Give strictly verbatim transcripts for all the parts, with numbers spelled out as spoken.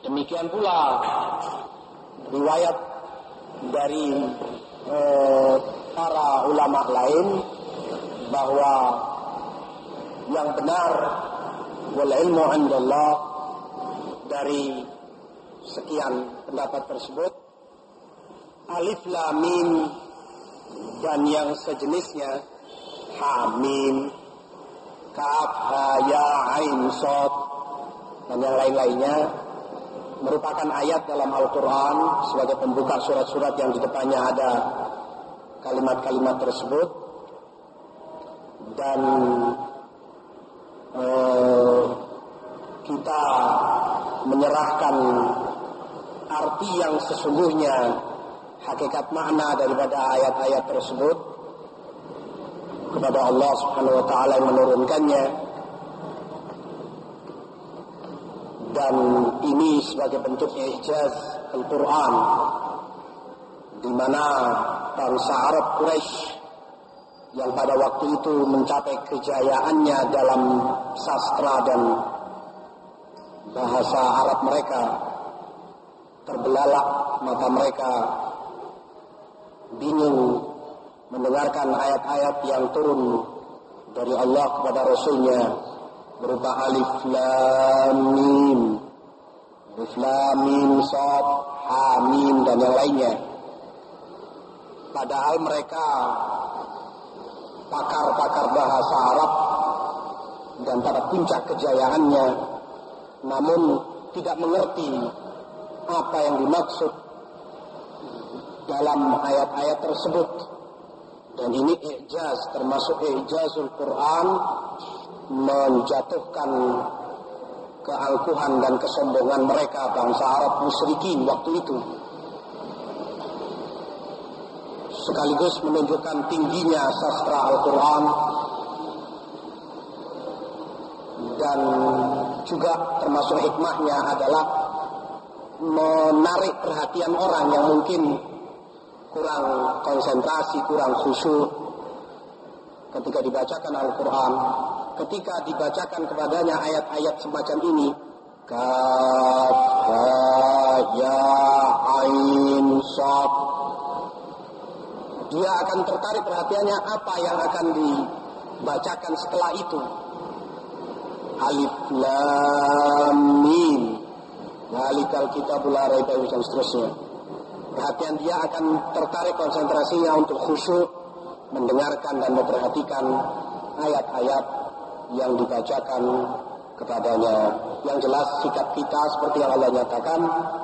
Demikian pula riwayat dari eh, para ulama lain bahwa yang benar wal ilmu 'indallah dari sekian pendapat tersebut alif lam mim dan yang sejenisnya ha mim kaf ha ya ain shad dan yang lain-lainnya merupakan ayat dalam Al-Quran sebagai pembuka surat-surat yang di depannya ada kalimat-kalimat tersebut, dan eh, kita menyerahkan arti yang sesungguhnya, hakikat makna daripada ayat-ayat tersebut kepada Allah Subhanahu wa taala yang menurunkannya. Dan ini sebagai bentuk ijaz Al-Quran, di mana bangsa Arab Quraisy yang pada waktu itu mencapai kejayaannya dalam sastra dan bahasa Arab mereka, terbelalak mata mereka, bingung mendengarkan ayat-ayat yang turun dari Allah kepada Rasulnya berupa alif lam mim, alif lam mim shad ha mim dan yang lainnya. Padahal mereka pakar-pakar bahasa Arab dan pada puncak kejayaannya, namun tidak mengerti apa yang dimaksud dalam ayat-ayat tersebut. Dan ini ijaz, termasuk ijazul Quran, menjatuhkan keangkuhan dan kesombongan mereka bangsa Arab musyrikin waktu itu, sekaligus menunjukkan tingginya sastra Al-Quran, dan juga termasuk hikmahnya adalah menarik perhatian orang yang mungkin kurang konsentrasi, kurang khusyuk ketika dibacakan Al-Quran. Ketika dibacakan kepadanya ayat-ayat semacam ini, kaf ha ya ain shad, dia akan tertarik perhatiannya apa yang akan dibacakan setelah itu. Alif lam mim zalikal kitabul la raiba fihi dan seterusnya. Perhatian dia akan tertarik konsentrasinya untuk khusyuk mendengarkan dan memperhatikan ayat-ayat yang dibacakan kepadanya. Yang jelas sikap kita seperti yang Allah nyatakan,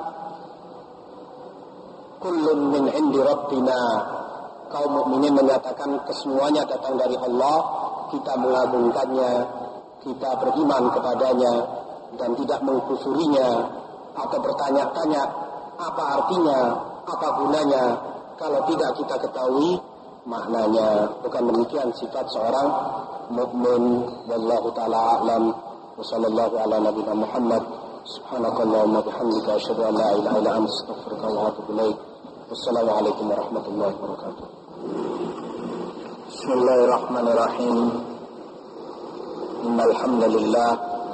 kullun min indi rabbina. Kaum mukminin menyatakan kesemuanya datang dari Allah, kita mengagungkannya, kita beriman kepadanya dan tidak mengkufurinya atau bertanya-tanya apa artinya, apa gunanya kalau tidak kita ketahui maknanya. Bukan demikian sifat seorang mukmin. Wallahu taala a'lam. Wa sallallahu ala nabiyina Muhammad. Subhanakallahumma bihamdika asyhadu an la ilaha illa anta astaghfiruka wa atubu ilaik. Wassalamualaikum warahmatullahi wabarakatuh. Bismillahirrahmanirrahim. Innal hamdalillah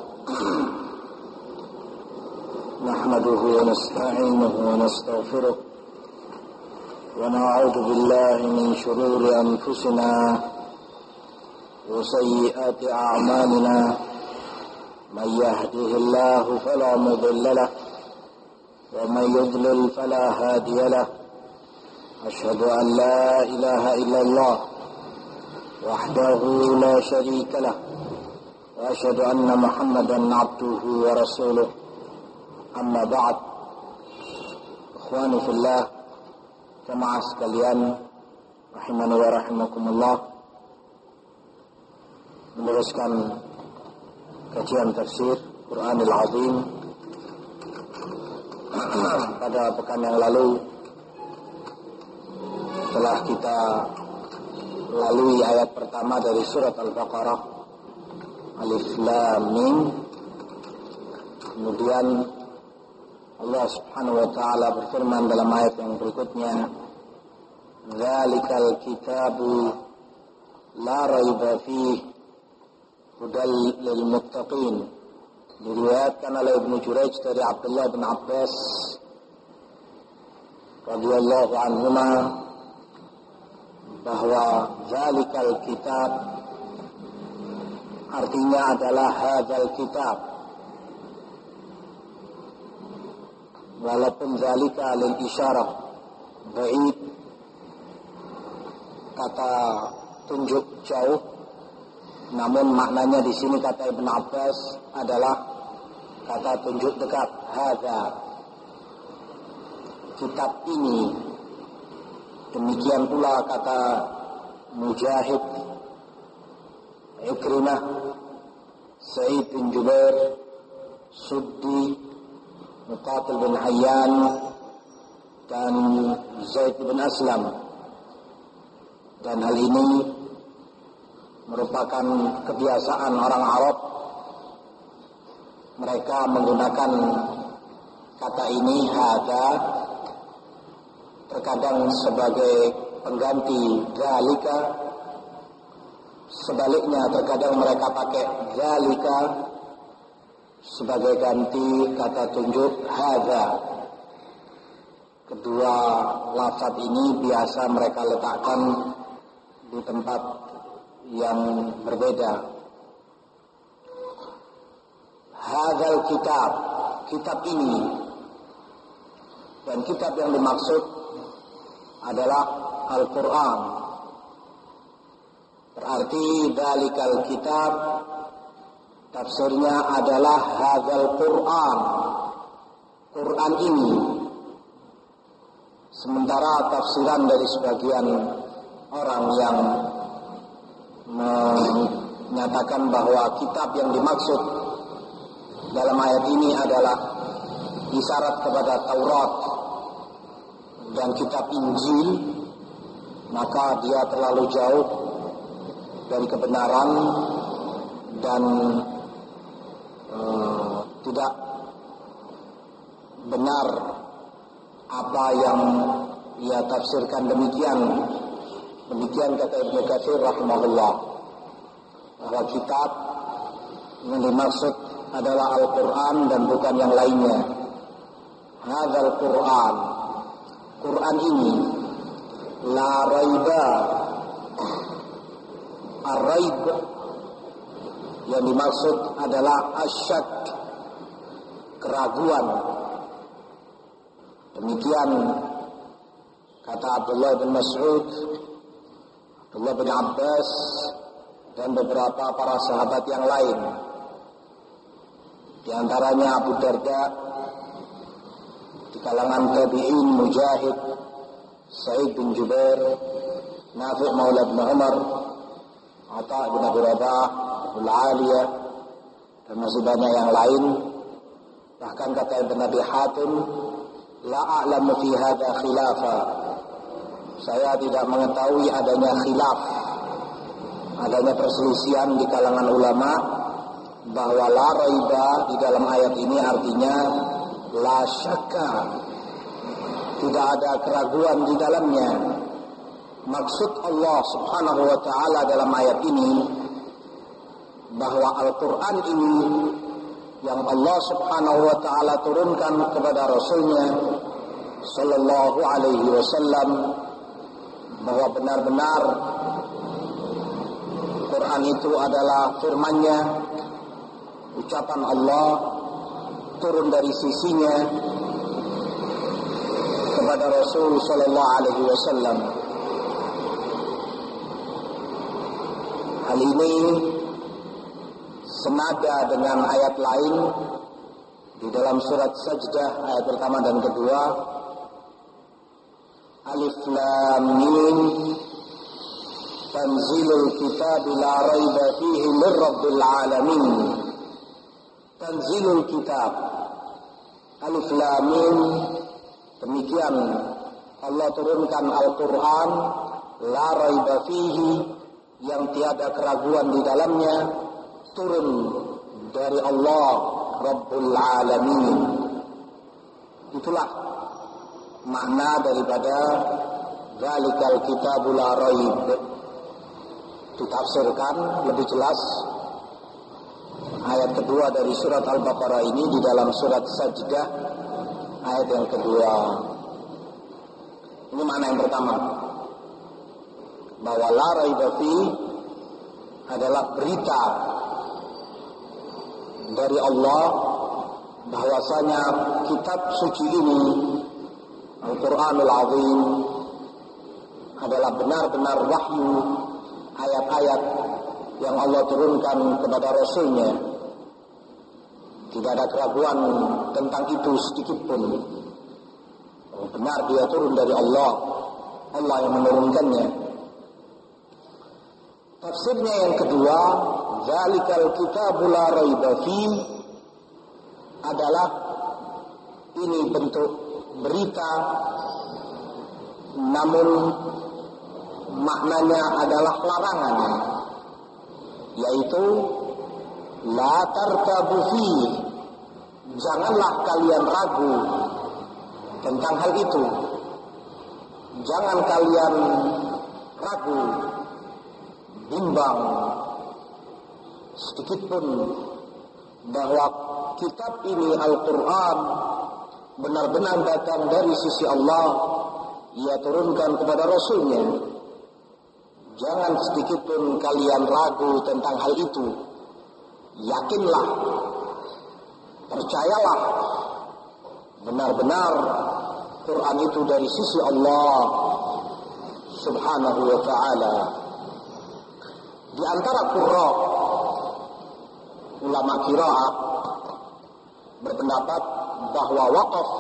nahmaduhu wa nasta'inuhu wa nastaghfiruh wa na'udzu billahi min shururi anfusina wa sayyiati a'malina. Man yahdihillahu fala mudilla lahu wa man yudlil fala hadiya lahu. Asyhadu an la ilaha illallah wahdahu la syarika lahu wa asyhadu anna Muhammadan abduhu wa rasuluh. Amma ba'd. Ikhwani fillah, jamaah sekalian rahimani wa rahimakumullah, meneruskan kajian tafsir Quranul Azim. Pada pekan yang lalu telah kita lalui ayat pertama dari surat Al-Baqarah, Alif Lam Mim. Kemudian Allah Subhanahu wa taala berfirman dalam ayat yang berikutnya, "Dzalikal kitabu la raiba fihi hudal lil muttaqin." Diriwayatkan oleh Ibnu Jurayj dari Abdullah bin Abbas radhiyallahu anhuma bahwa zalikal kitab artinya adalah hadzal kitab, walaupun zalika lil isyarah ba'id, kata tunjuk jauh, namun maknanya di sini kata Ibn Abbas adalah kata tunjuk dekat. Hadza, kitab ini. Demikian pula kata Mujahid, Ikrimah, Sa'id bin Jubair, Suddi, Muqatil bin Hayyan, dan Zaid bin Aslam. Dan hal ini merupakan kebiasaan orang Arab. Mereka menggunakan kata ini hadza terkadang sebagai pengganti zalika, sebaliknya terkadang mereka pakai zalika sebagai ganti kata tunjuk hadza. Kedua lafaz ini biasa mereka letakkan di tempat yang berbeda. Hadzal kitab, kitab ini, dan kitab yang dimaksud adalah Al-Quran. Berarti dalikal kitab tafsirnya adalah hadzal Quran, Quran ini. Sementara tafsiran dari sebagian orang yang menyatakan bahwa kitab yang dimaksud dalam ayat ini adalah isyarat kepada Taurat dan kitab Injil, maka dia terlalu jauh dari kebenaran dan uh, tidak benar apa yang ia tafsirkan demikian. Demikian kata Ibnu Katsir rahimahullah, bahwa kitab yang dimaksud adalah Al-Quran dan bukan yang lainnya. Hadzal Quran, Quran ini la raiba, ar-raib yang dimaksud adalah asyak, keraguan. Demikian kata Abdullah bin Mas'ud, Abdullah bin Abbas, dan beberapa para sahabat yang lain. Di antaranya Abu Darda, di kalangan tabi'in Mujahid, Sa'id bin Jubair, Nafi' Maula bin Umar, Atha bin Abi Rabah, Abu Aliyah, dan masih banyak yang lain. Bahkan kata Ibn Abi Hatim, la a'lamu fi hadha khilafa, saya tidak mengetahui adanya khilaf, adanya perselisihan di kalangan ulama, bahwa la raiba di dalam ayat ini artinya la syakka, tidak ada keraguan di dalamnya. Maksud Allah subhanahu wa ta'ala dalam ayat ini bahwa Al-Quran ini yang Allah subhanahu wa ta'ala turunkan kepada Rasulnya sallallahu alaihi wasallam, bahwa benar-benar Quran itu adalah firman-Nya, ucapan Allah, turun dari sisinya kepada Rasul sallallahu alaihi wasallam. Hal ini senada dengan ayat lain di dalam surat Sajdah ayat pertama dan kedua, Alif Lam Mim, Tanzilul Kitab la raiba fihi min Rabbil Alamin. Tanzilul Kitab, Alif Lam Mim, demikian Allah turunkan Al-Quran, la raiba fihi, yang tiada keraguan di dalamnya, turun dari Allah Rabbul Alamin. Itulah makna daripada zalikal kitabul la raib. Ditafsirkan lebih jelas ayat kedua dari surat Al-Baqarah ini di dalam surat Sajdah ayat yang kedua. Ini makna yang pertama, bahwa la raiba fi adalah berita dari Allah bahwasanya kitab suci ini Al-Quranul Azim adalah benar-benar wahyu, ayat-ayat yang Allah turunkan kepada Rasulnya. Tidak ada keraguan tentang itu sedikit pun. Benar dia turun dari Allah, Allah yang menurunkannya. Tafsirnya yang kedua, zalikal kitabul la raiba fi adalah ini bentuk berita, namun maknanya adalah larangan, yaitu la tartabu fi, janganlah kalian ragu tentang hal itu. Jangan kalian ragu, bimbang sedikit pun bahwa kitab ini Al-Quran benar-benar datang dari sisi Allah, ia turunkan kepada Rasulnya. Jangan sedikit pun kalian ragu tentang hal itu. Yakinlah, percayalah, benar-benar Quran itu dari sisi Allah Subhanahu wa ta'ala. Di antara qurra, ulama qiraah berpendapat bahwa waqaf,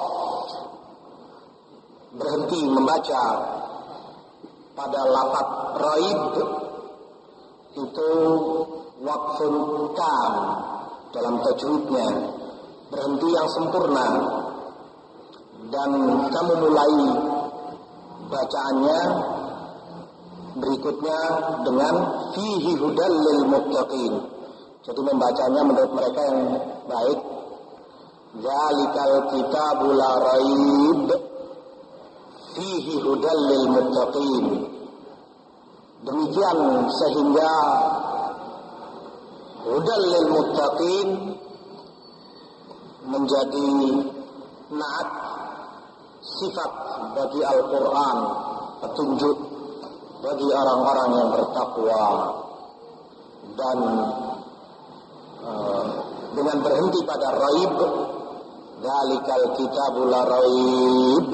berhenti membaca pada lafaz raib, itu waqfun tam dalam tajwidnya, berhenti yang sempurna, dan kamu mulai bacaannya berikutnya dengan fihi hudal lil muttaqin. Jadi membacanya menurut mereka yang baik, zalikal kitabul la raib fihi hudal lil muttaqin. Demikian sehingga hudal lil muttaqin menjadi naat sifat bagi Al-Quran, petunjuk bagi orang-orang yang bertakwa. Dan uh, dengan berhenti pada raib, zalikal kitabul la raib,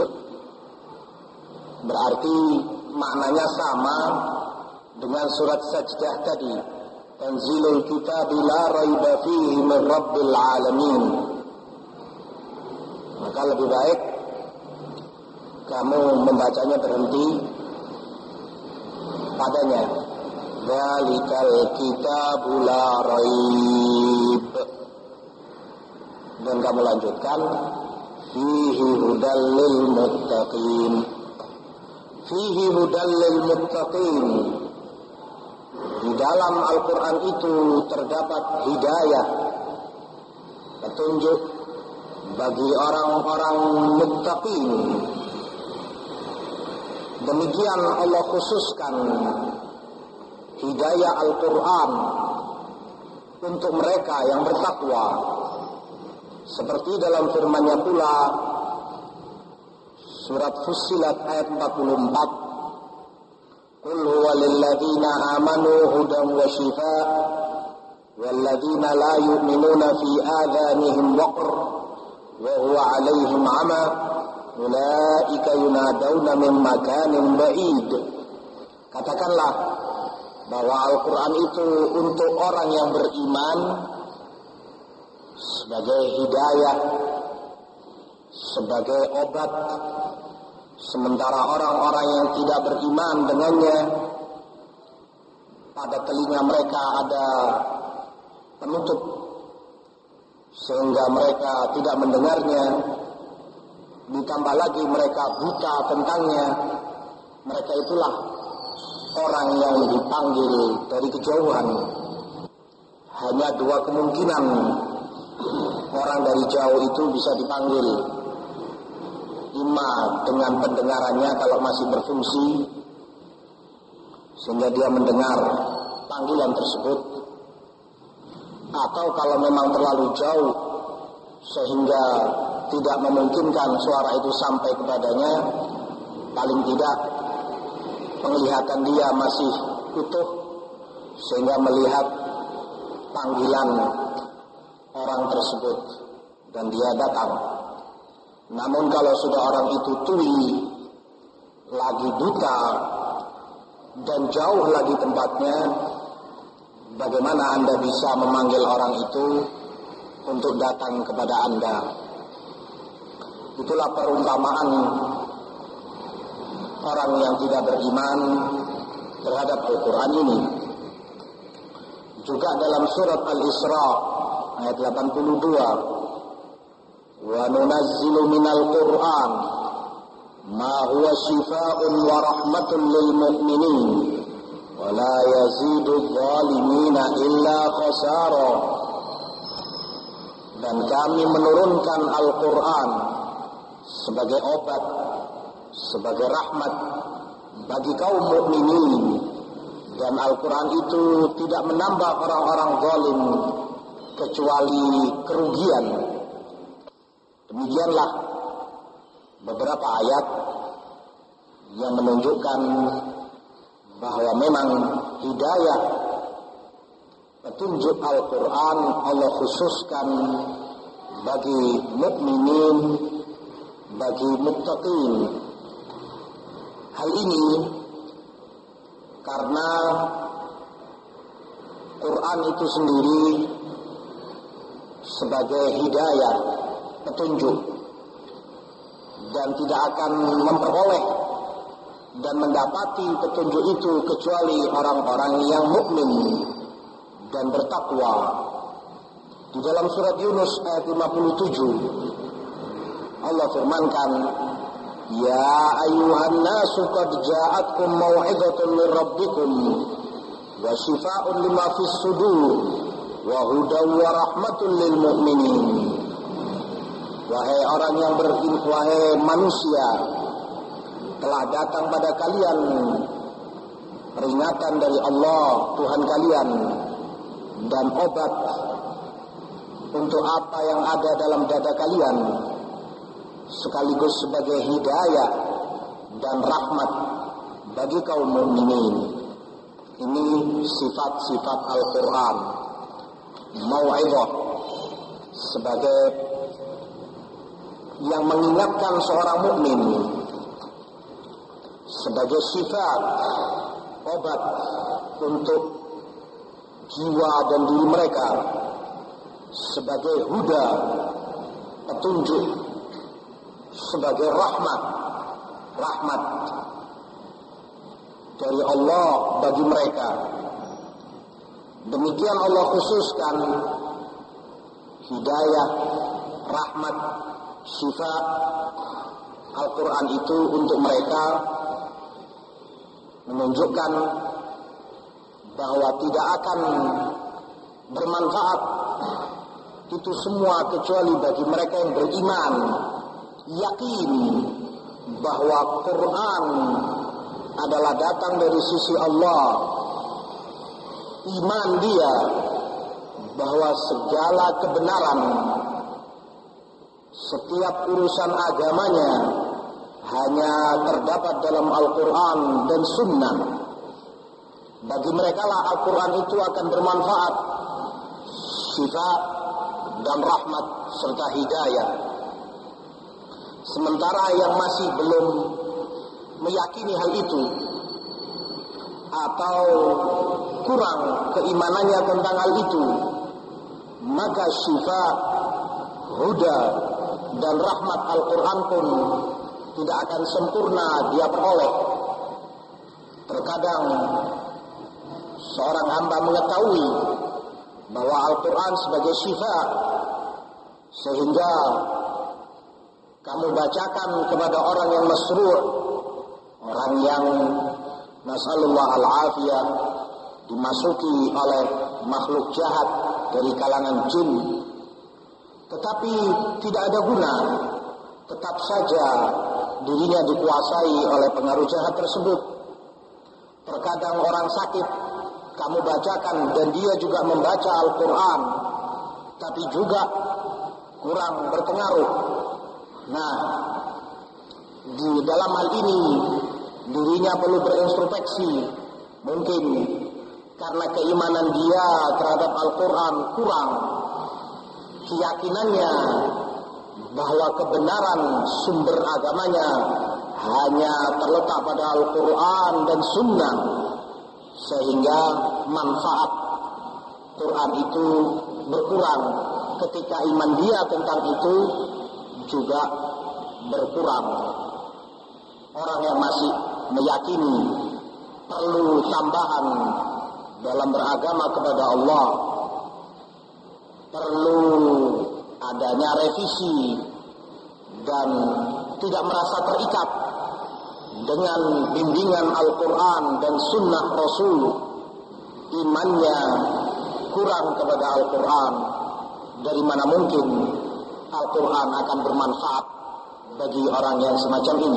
berarti maknanya sama dengan surat Sajdah tadi, tanzilul kitabi la raiba fihi min rabbil alamin. Maka lebih baik kamu membacanya berhenti padanya, zalikal kitabul la raib, dan kamu lanjutkan fihi hudal lil muttaqin. Fihi hudal lil muttaqin, di dalam Al-Quran itu terdapat hidayah, petunjuk bagi orang-orang muttaqin. Demikian Allah khususkan hidayah Al-Quran untuk mereka yang bertakwa. Seperti dalam firman-Nya pula surat Fussilat ayat empat puluh empat, Qul huwa lilladzina amanu hudan wa shifaa walladzina la yu'minuna fi adhanihim waqr wa huwa 'alaihim 'ama ulaika yunadawna min makanin ba'id. Katakanlah bahwa Al-Quran itu untuk orang yang beriman sebagai hidayah, sebagai obat, sementara orang-orang yang tidak beriman dengannya, pada telinga mereka ada penutup sehingga mereka tidak mendengarnya. Ditambah lagi mereka buta tentangnya. Mereka itulah orang yang dipanggil dari kejauhan. Hanya dua kemungkinan orang dari jauh itu bisa dipanggil. Ima dengan pendengarannya kalau masih berfungsi, sehingga dia mendengar panggilan tersebut. atau kalau memang terlalu jauh sehingga tidak memungkinkan suara itu sampai kepadanya, paling tidak penglihatan dia masih utuh sehingga melihat panggilan orang tersebut dan dia datang. Namun kalau sudah orang itu tuli, lagi buta dan jauh lagi tempatnya, bagaimana Anda bisa memanggil orang itu untuk datang kepada Anda? Itulah perumpamaan orang yang tidak beriman terhadap Al-Quran ini. Juga dalam surat Al-Isra ayat delapan puluh dua, wa nunazzilu minal Qur'an ma huwa shifaa'un wa rahmatun lil mu'minin wa la yazidu adh-dhalimina illa khasara. Dan kami menurunkan Al-Quran sebagai obat, sebagai rahmat bagi kaum mukminin, dan Al-Quran itu tidak menambah orang-orang zalim kecuali kerugian. Demikianlah beberapa ayat yang menunjukkan bahwa memang hidayah petunjuk Al-Quran Allah khususkan bagi mukminin, bagi muttaqin. Hal ini karena Quran itu sendiri sebagai hidayah, petunjuk, dan tidak akan memperoleh dan mendapati petunjuk itu kecuali orang-orang yang mukmin dan bertakwa. Di dalam surat Yunus ayat lima puluh tujuh Allah firmankan, ya ayyuhan nasu qad ja'atkum mau'izatun min rabbikum wa shifaa'un lima fis sudur wa hudaw wa rahmatun lil mu'minin. Wahai orang yang beriman, wahai manusia, telah datang pada kalian peringatan dari Allah Tuhan kalian dan obat untuk apa yang ada dalam dada kalian, sekaligus sebagai hidayah dan rahmat bagi kaum mukminin. Ini sifat-sifat Al-Quran. Mau'izah sebagai yang mengingatkan seorang mukmin, sebagai sifat obat untuk jiwa dan diri mereka, sebagai huda, petunjuk, sebagai rahmat, rahmat dari Allah bagi mereka. Demikian Allah khususkan hidayah, rahmat, syifa Al-Quran itu untuk mereka, menunjukkan bahwa tidak akan bermanfaat itu semua kecuali bagi mereka yang beriman, yakin bahwa Quran adalah datang dari sisi Allah, iman dia bahwa segala kebenaran setiap urusan agamanya hanya terdapat dalam Al-Quran dan Sunnah. Bagi mereka lah Al-Quran itu akan bermanfaat, sifat dan rahmat serta hidayah. Sementara yang masih belum meyakini hal itu atau kurang keimanannya tentang hal itu, maka sifat, huda dan rahmat Al-Quran pun tidak akan sempurna dia peroleh. Terkadang seorang hamba mengetahui bahwa Al-Quran sebagai sifat, sehingga kamu bacakan kepada orang yang masru', orang yang nasallallahu al-afiyah, dimasuki oleh makhluk jahat dari kalangan jin, tetapi tidak ada guna, tetap saja dirinya dikuasai oleh pengaruh jahat tersebut. Terkadang orang sakit kamu bacakan dan dia juga membaca Al-Quran, tapi juga kurang berpengaruh. Nah, di dalam hal ini dirinya perlu berintrospeksi. Mungkin karena keimanan dia terhadap Al-Quran kurang, keyakinannya bahwa kebenaran sumber agamanya hanya terletak pada Al-Quran dan Sunnah, sehingga manfaat Quran itu berkurang. Ketika iman dia tentang itu juga berkurang. Orang yang masih meyakini perlu tambahan dalam beragama kepada Allah, perlu adanya revisi, dan tidak merasa terikat dengan bimbingan Al-Quran dan Sunnah Rasul, imannya kurang kepada Al-Quran. Dari mana mungkin Al-Quran akan bermanfaat bagi orang yang semacam ini?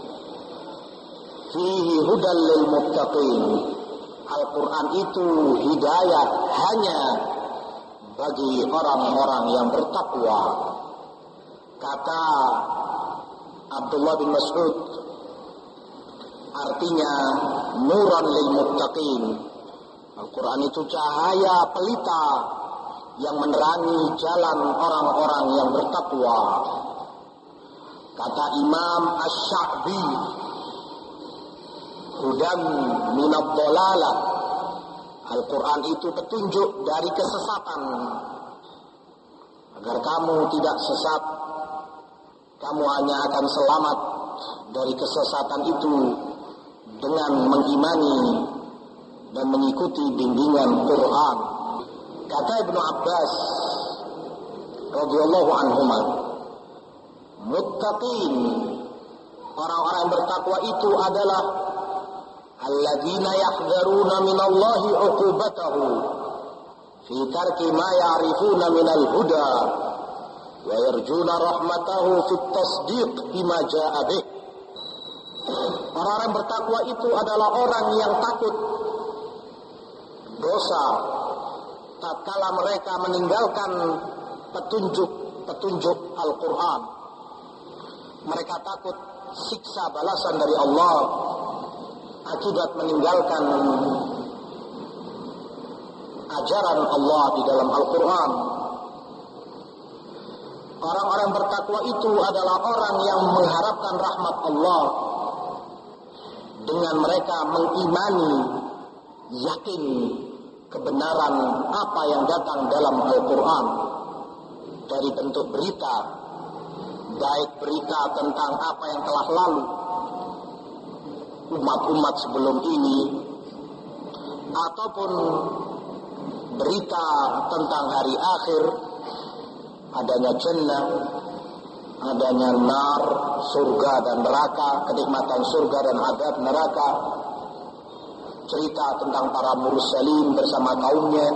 Fihi hudal lil muttaqin. Al-Quran itu hidayah hanya bagi orang-orang yang bertakwa. Kata Abdullah bin Mas'ud, artinya nuran lil muttaqin. Al-Quran itu cahaya pelita yang menerangi jalan orang-orang yang bertakwa. Kata Imam Asy-Sya'bi, hudan minad dhalalah. Al-Quran itu petunjuk dari kesesatan. Agar kamu tidak sesat, kamu hanya akan selamat dari kesesatan itu dengan mengimani dan mengikuti bimbingan Quran. Kata Ibnu Abbas radhiyallahu anhuma, muttaqin, orang-orang yang bertakwa itu adalah alladzina yahdharuna minallahi 'uqubatahu fi tarki ma ya'rifuna minal huda wa yarjuna rahmatahu fit tasdiq bima jaa'a bih. Orang-orang bertakwa itu adalah orang yang takut dosa tatkala mereka meninggalkan petunjuk-petunjuk Al-Quran. Mereka takut siksa balasan dari Allah akibat meninggalkan ajaran Allah di dalam Al-Quran. Orang-orang bertakwa itu adalah orang yang mengharapkan rahmat Allah dengan mereka mengimani, yakin kebenaran apa yang datang dalam Al-Quran dari bentuk berita, baik berita tentang apa yang telah lalu umat-umat sebelum ini, ataupun berita tentang hari akhir, adanya jannah, adanya nar, surga dan neraka, kenikmatan surga dan adab neraka, cerita tentang para mursalin bersama kaumnya,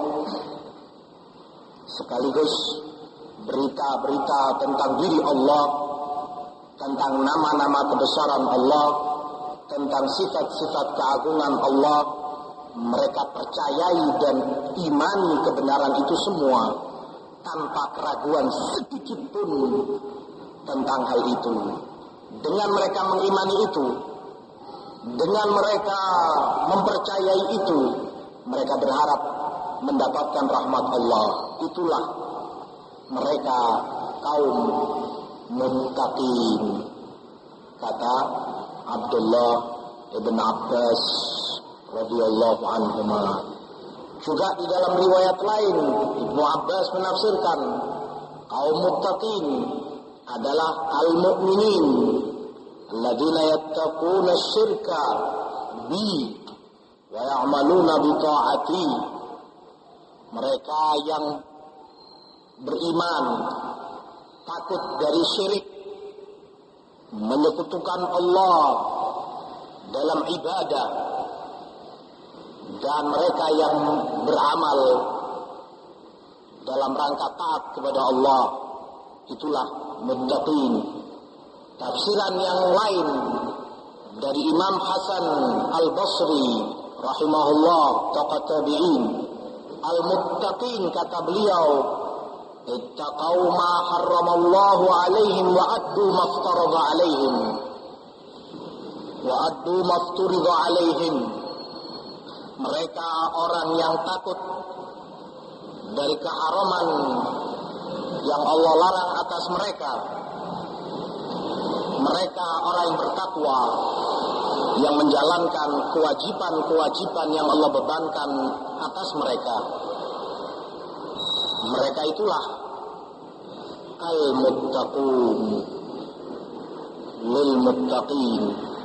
sekaligus berita-berita tentang diri Allah, tentang nama-nama kebesaran Allah, tentang sifat-sifat keagungan Allah. Mereka percayai dan imani kebenaran itu semua tanpa keraguan sedikit pun tentang hal itu. Dengan mereka mengimani itu, dengan mereka mempercayai itu, mereka berharap mendapatkan rahmat Allah. Itulah mereka kaum muttaqin. Kata Abdullah ibn Abbas radhiyallahu anhuma. Juga di dalam riwayat lain Ibnu Abbas menafsirkan kaum muttaqin adalah al-mu'minin alladzina yattaquna syirka bi wa ya'maluna bi ta'ati. Mereka yang beriman, takut dari syirik, menyekutukan Allah dalam ibadah, dan mereka yang beramal dalam rangka taat kepada Allah, itulah muttaqin. Tafsiran yang lain dari Imam Hasan Al-Basri rahimahullah, tokoh tabi'in, al-muttaqin kata beliau ittaqau ma harramallahu alaihim wa addu maftarada alaihim wa addu mafturida alaihim. Mereka orang yang takut dari keharaman yang Allah larang atas mereka. Mereka orang yang bertakwa, yang menjalankan kewajiban-kewajiban yang Allah bebankan atas mereka. Mereka itulah al-muttaqun lil muttaqin.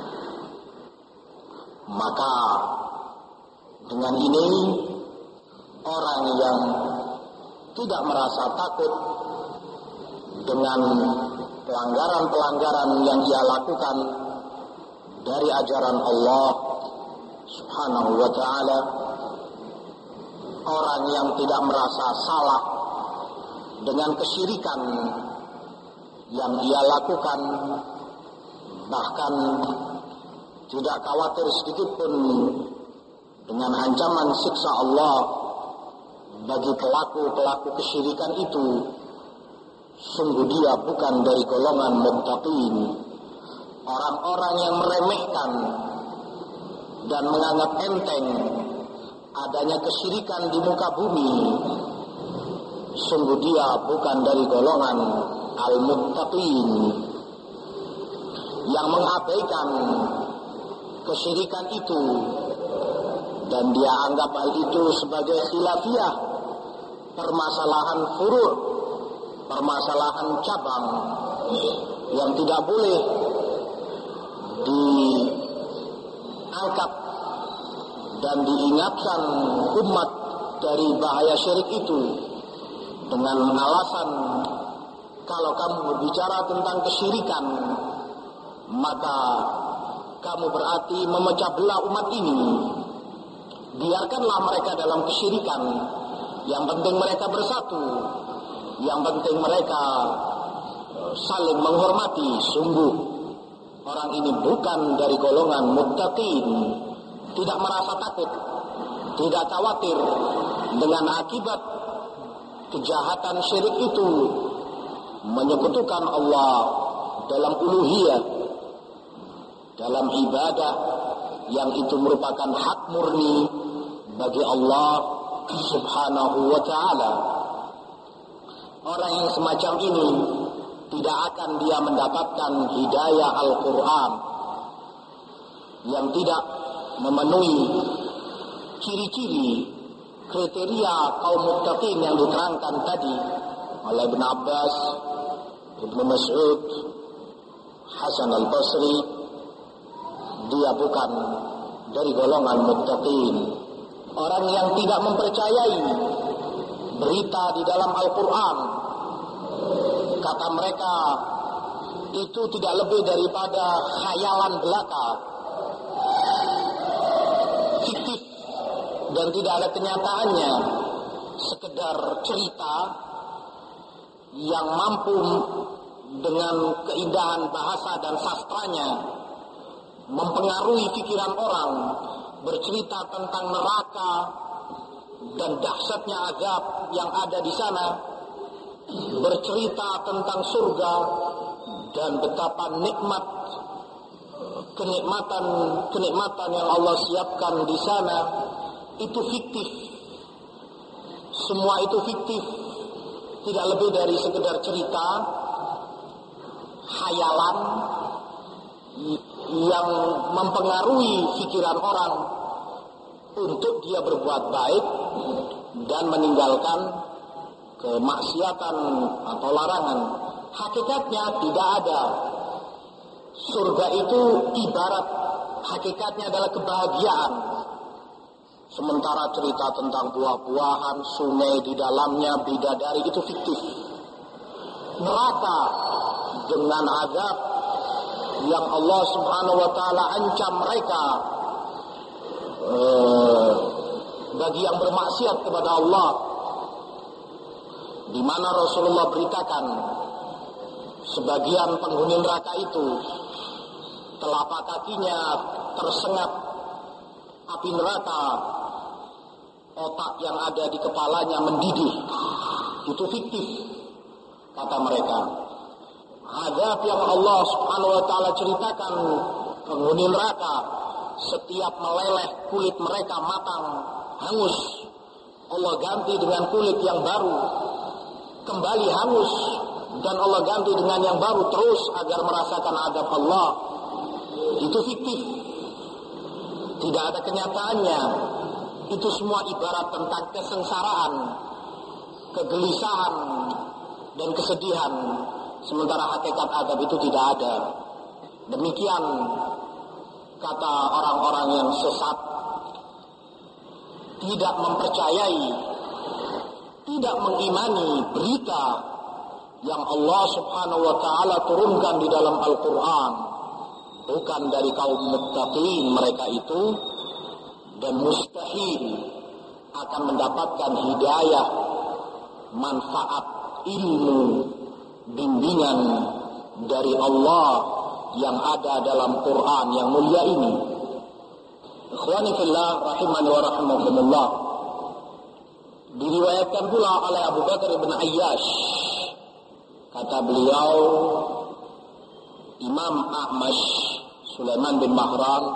Maka dengan ini orang yang tidak merasa takut dengan pelanggaran-pelanggaran yang ia lakukan dari ajaran Allah Subhanahu wa ta'ala, orang yang tidak merasa salah dengan kesyirikan yang ia lakukan, bahkan tidak khawatir sedikitpun dengan ancaman siksa Allah bagi pelaku-pelaku kesyirikan itu, sungguh dia bukan dari golongan muttaqin. Orang-orang yang meremehkan dan menganggap enteng adanya kesyirikan di muka bumi, sungguh dia bukan dari golongan al-muttaqin. Yang mengabaikan kesyirikan itu dan dia anggap hal itu sebagai khilafiyah, permasalahan furu', permasalahan cabang yang tidak boleh diangkat dan diingatkan umat dari bahaya syirik itu dengan alasan kalau kamu berbicara tentang kesyirikan maka kamu berarti memecah belah umat ini. Biarkanlah mereka dalam kesyirikan, yang penting mereka bersatu, yang penting mereka saling menghormati. Sungguh orang ini bukan dari golongan muttaqin, tidak merasa takut, tidak khawatir dengan akibat kejahatan syirik itu, menyekutukan Allah dalam uluhiyah, dalam ibadah yang itu merupakan hak murni bagi Allah Subhanahu wa ta'ala. Orang yang semacam ini tidak akan dia mendapatkan hidayah Al-Quran, yang tidak memenuhi ciri-ciri kriteria kaum muttaqin yang diterangkan tadi oleh Ibn Abbas, Ibn Mas'ud, Hasan Al-Basri. Dia bukan dari golongan muttaqin. Orang yang tidak mempercayai berita di dalam Al-Quran, kata mereka itu tidak lebih daripada khayalan belaka, fiktif dan tidak ada kenyataannya, sekedar cerita yang mampu dengan keindahan bahasa dan sastranya mempengaruhi pikiran orang, bercerita tentang neraka dan dahsyatnya azab yang ada di sana, bercerita tentang surga dan betapa nikmat kenikmatan kenikmatan yang Allah siapkan di sana. Itu fiktif, semua itu fiktif, tidak lebih dari sekedar cerita khayalan yang mempengaruhi pikiran orang untuk dia berbuat baik dan meninggalkan kemaksiatan atau larangan. Hakikatnya tidak ada. Surga itu ibarat, hakikatnya adalah kebahagiaan. Sementara cerita tentang buah-buahan, sungai di dalamnya, bidadari, itu fiktif. Neraka dengan azab yang Allah Subhanahu wa ta'ala ancam mereka eh, bagi yang bermaksiat kepada Allah, di mana Rasulullah beritakan sebagian penghuni neraka itu telapak kakinya tersengat api neraka, otak yang ada di kepalanya mendidih. Itu fiktif. kata mereka. Azab yang Allah Subhanahu wa taala ceritakan penghuni neraka, setiap meleleh kulit mereka matang, hangus, Allah ganti dengan kulit yang baru, kembali hangus, dan Allah ganti dengan yang baru terus agar merasakan azab Allah. Itu fiktif, tidak ada kenyataannya. Itu semua ibarat tentang kesengsaraan, kegelisahan, dan kesedihan. Sementara hakikat azab itu tidak ada. Demikian kata orang-orang yang sesat, tidak mempercayai, tidak mengimani berita yang Allah Subhanahu wa taala turunkan di dalam Al-Qur'an. Bukan dari kaum muttaqin mereka itu, dan mustahil akan mendapatkan hidayah, manfaat, ilmu, bimbingan dari Allah yang ada dalam Quran yang mulia ini. Ikhwani fillah rahimani wa rahimakumullah. Diriwayatkan pula oleh Abu Bakar bin Ayyash, kata beliau, Imam A'mash Sulaiman bin Mahran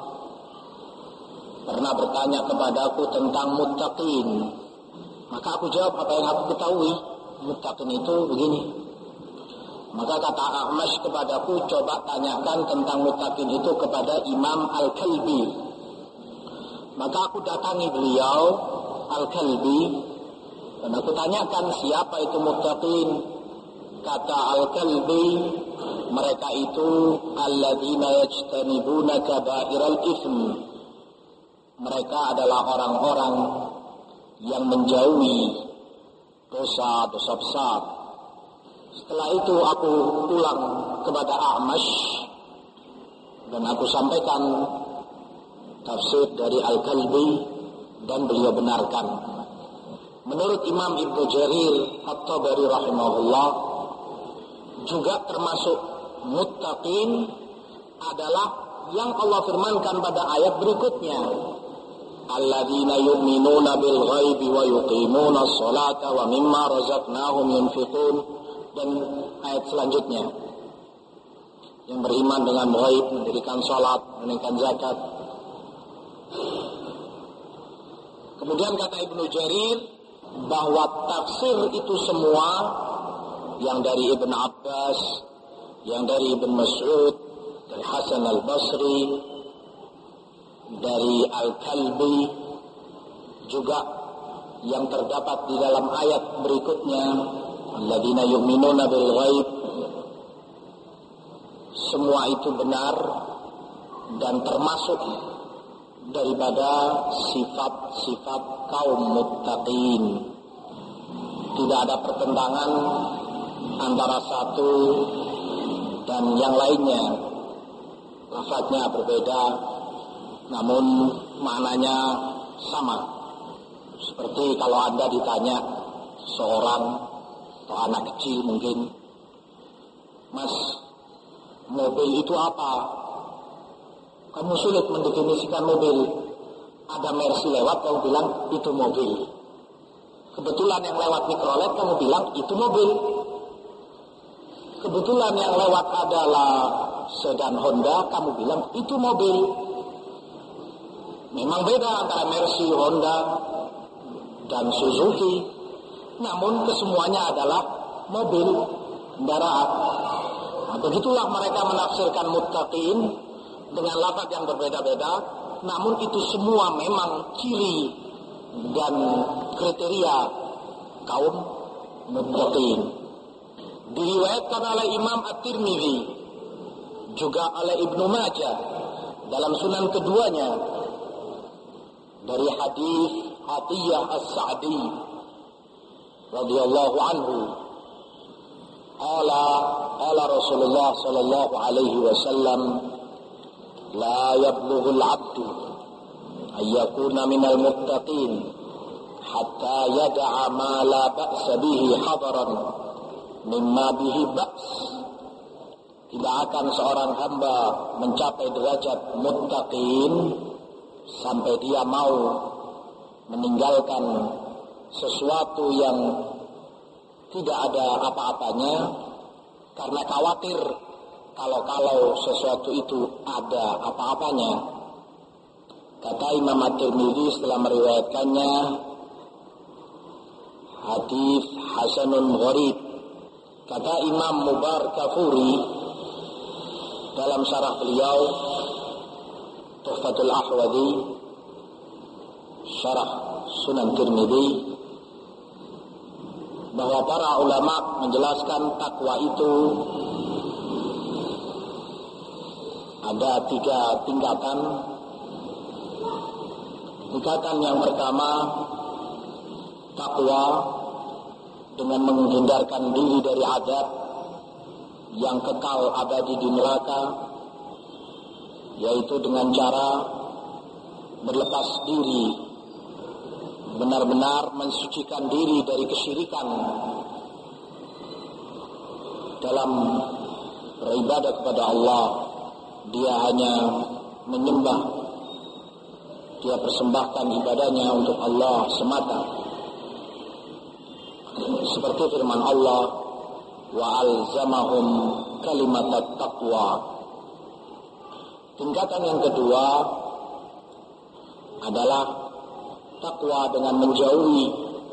pernah bertanya kepadaku tentang muttaqin. Maka aku jawab apa yang aku ketahui. Muttaqin itu begini. Maka kata A'mash kepadaku, coba tanyakan tentang muttaqin itu kepada Imam Al-Kalbi. Maka aku datangi beliau Al-Kalbi dan aku tanyakan siapa itu muttaqin. Kata Al-Kalbi, mereka itu alladzina yajtanibuna kaba'iral itsm. Mereka adalah orang-orang yang menjauhi dosa-dosa besar. Setelah itu aku pulang kepada A'mash dan aku sampaikan tafsir dari Al-Kalbi dan beliau benarkan. Menurut Imam Ibnu Jarir At-Tabari rahimahullah, juga termasuk muttaqin adalah yang Allah firmankan pada ayat berikutnya, alladzina yu'minuna bil ghaibi wa yuqimuna sholata wa mimma razaqnahum yunfiqun, dan ayat selanjutnya yang beriman dengan ghaib, mendirikan salat, menunaikan zakat. Kemudian kata Ibnu Jarir bahwa tafsir itu semua, yang dari Ibn Abbas, yang dari Ibn Mas'ud, dari Hasan al-Basri, dari Al-Kalbi, juga yang terdapat di dalam ayat berikutnya, alladzina yu'minuna bil ghaib, semua itu benar dan termasuk daripada sifat-sifat kaum muttaqin. Tidak ada pertentangan antara satu dan yang lainnya. Lafaznya berbeda, namun maknanya sama. Seperti kalau Anda ditanya seorang atau anak kecil mungkin, Mas, mobil itu apa? Kamu sulit mendefinisikan mobil. Ada Mercy lewat, kamu bilang itu mobil. Kebetulan yang lewat mikrolet, kamu bilang itu mobil. Kebetulan yang lewat adalah sedan Honda, kamu bilang itu mobil. Memang beda antara Mercy, Honda, dan Suzuki. Namun kesemuanya adalah mobil, kendaraan. Nah, begitulah mereka menafsirkan muttaqin dengan lafaz yang berbeda-beda. Namun itu semua memang ciri dan kriteria kaum muttaqin. Diriwayatkan oleh Imam At-Tirmidzi, juga oleh Ibnu Majah dalam sunan keduanya, dari hadis Atiyah As-Sa'di radhiyallahu anhu, qala qala Rasulullah sallallahu alaihi wasallam, la yablughul 'abdu ayyakuna minal muttaqin hatta yada'a ma la ba'sa bihi hadaran mimma bihi ba's. Tidak akan seorang hamba mencapai derajat muttaqin sampai dia mau meninggalkan sesuatu yang tidak ada apa-apanya karena khawatir kalau-kalau sesuatu itu ada apa-apanya. Kata Imam At-Tirmidzi setelah meriwayatkannya, hadis hasanun gharib. Kata Imam Mubarakfuri dalam syarah beliau Tuhfatul Ahwadhi, syarah Sunan Tirmidzi, bahwa para ulama menjelaskan takwa itu ada tiga tingkatan. Tingkatan yang pertama, takwa dengan menghindarkan diri dari azab yang kekal abadi di neraka, yaitu dengan cara berlepas diri, benar-benar mensucikan diri dari kesyirikan dalam beribadah kepada Allah. Dia hanya menyembah, dia persembahkan ibadahnya untuk Allah semata, seperti firman Allah, wa alzamahum kalimat taqwa. Tingkatan yang kedua adalah takwa dengan menjauhi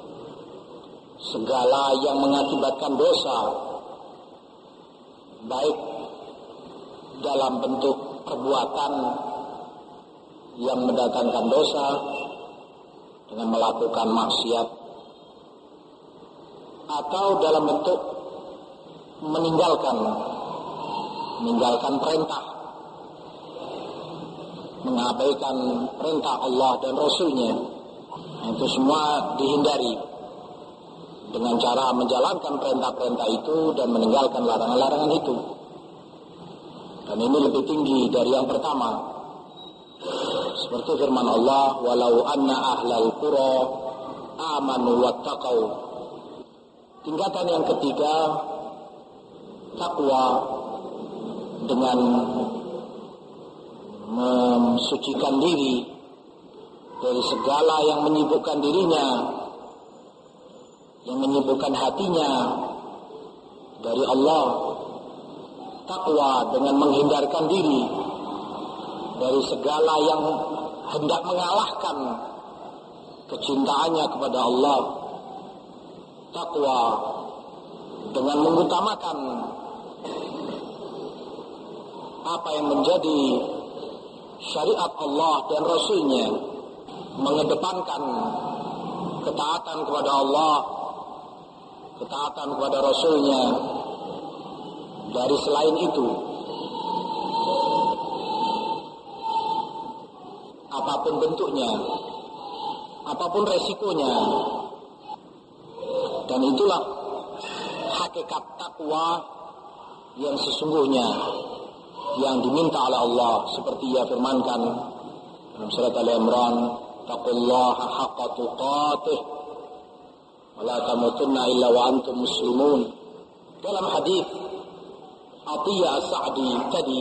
segala yang mengakibatkan dosa, baik dalam bentuk perbuatan yang mendatangkan dosa dengan melakukan maksiat, atau dalam bentuk meninggalkan meninggalkan perintah, mengabaikan perintah Allah dan Rasulnya. Itu semua dihindari dengan cara menjalankan perintah-perintah itu dan meninggalkan larangan-larangan itu. Dan ini lebih tinggi dari yang pertama. Seperti firman Allah, walau anna ahlal qura amanu wattaqau. Tingkatan yang ketiga, takwa dengan mensucikan diri dari segala yang menyibukkan dirinya, yang menyibukkan hatinya dari Allah. Takwa dengan menghindarkan diri dari segala yang hendak mengalahkan kecintaannya kepada Allah. Takwa dengan mengutamakan apa yang menjadi syariat Allah dan Rasulnya, mengedepankan ketaatan kepada Allah, ketaatan kepada Rasulnya dari selain itu. Apapun bentuknya, apapun resikonya. Dan itulah hakikat takwa yang sesungguhnya, yang diminta oleh Allah, seperti Ia firmankan dalam surat Al-Imran, taqullaha haqqa tuqatih wa la tamutunna illa wa antum muslimun. Dalam hadis Atiyah As-Sa'di tadi,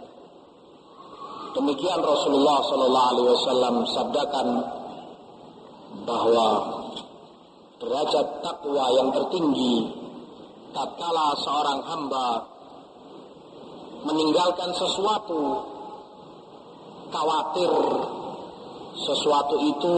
demikian Rasulullah sallallahu alaihi wasallam sabdakan bahwa derajat takwa yang tertinggi tatkala seorang hamba meninggalkan sesuatu, khawatir sesuatu itu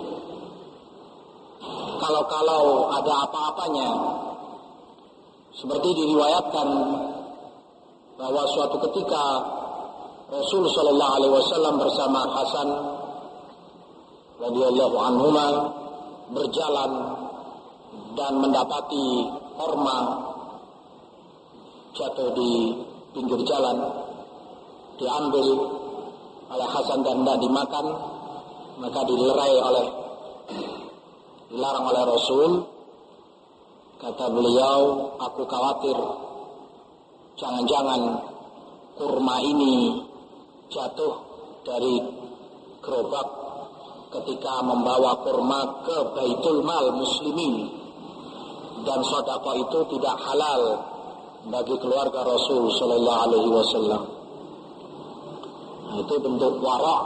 kalau-kalau ada apa-apanya. Seperti diriwayatkan bahwa suatu ketika Rasul sallallahu alaihi wasallam bersama Hasan radhiyallahu anhuma berjalan dan mendapati korma jatuh di pinggir jalan, diambil oleh Hasan dan tidak dimakan, maka dilerai oleh dilarang oleh Rasul. Kata beliau, aku khawatir jangan-jangan kurma ini jatuh dari gerobak ketika membawa kurma ke Baitul Mal Muslimin, dan sedekah itu tidak halal bagi keluarga Rasul sallallahu alaihi wasallam. Nah, itu bentuk wara'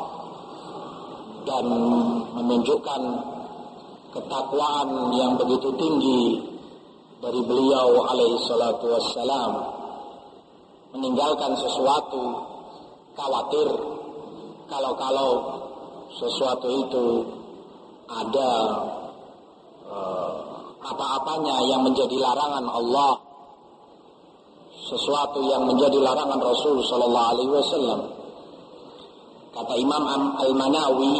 dan menunjukkan ketakwaan yang begitu tinggi dari beliau alaihi salatu wassalam meninggalkan sesuatu, khawatir kalau-kalau sesuatu itu ada uh, apa-apanya yang menjadi larangan Allah, sesuatu yang menjadi larangan Rasul sallallahu alaihi wasallam. Kata Imam Al-Manawi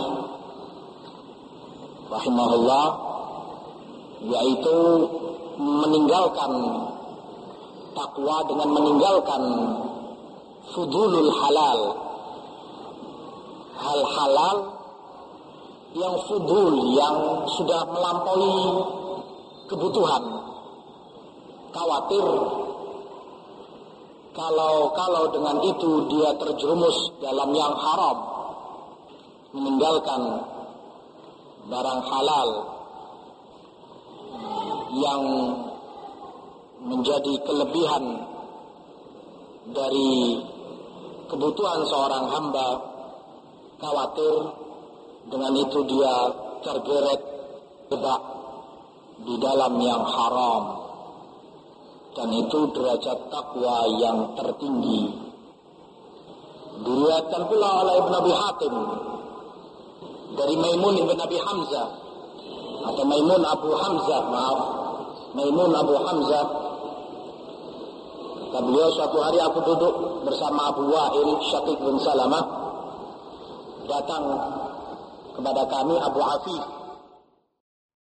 rahimahullah, yaitu meninggalkan takwa dengan meninggalkan fudulul halal, hal halal yang fudul, yang sudah melampaui kebutuhan. Khawatir kalau-kalau dengan itu dia terjerumus dalam yang haram, meninggalkan barang halal yang menjadi kelebihan dari kebutuhan seorang hamba. Khawatir dengan itu dia tergeret jebak di dalam yang haram, dan itu derajat takwa yang tertinggi. Diriwayatkan pula oleh Ibn Abi Hatim dari Maimun ibn Abi Hamzah, atau Maimun Abu Hamzah, maaf, Maimun Abu Hamzah. Kata beliau, suatu hari aku duduk bersama Abu Wa'il Syaqiq bin Salamah, datang kepada kami Abu Afif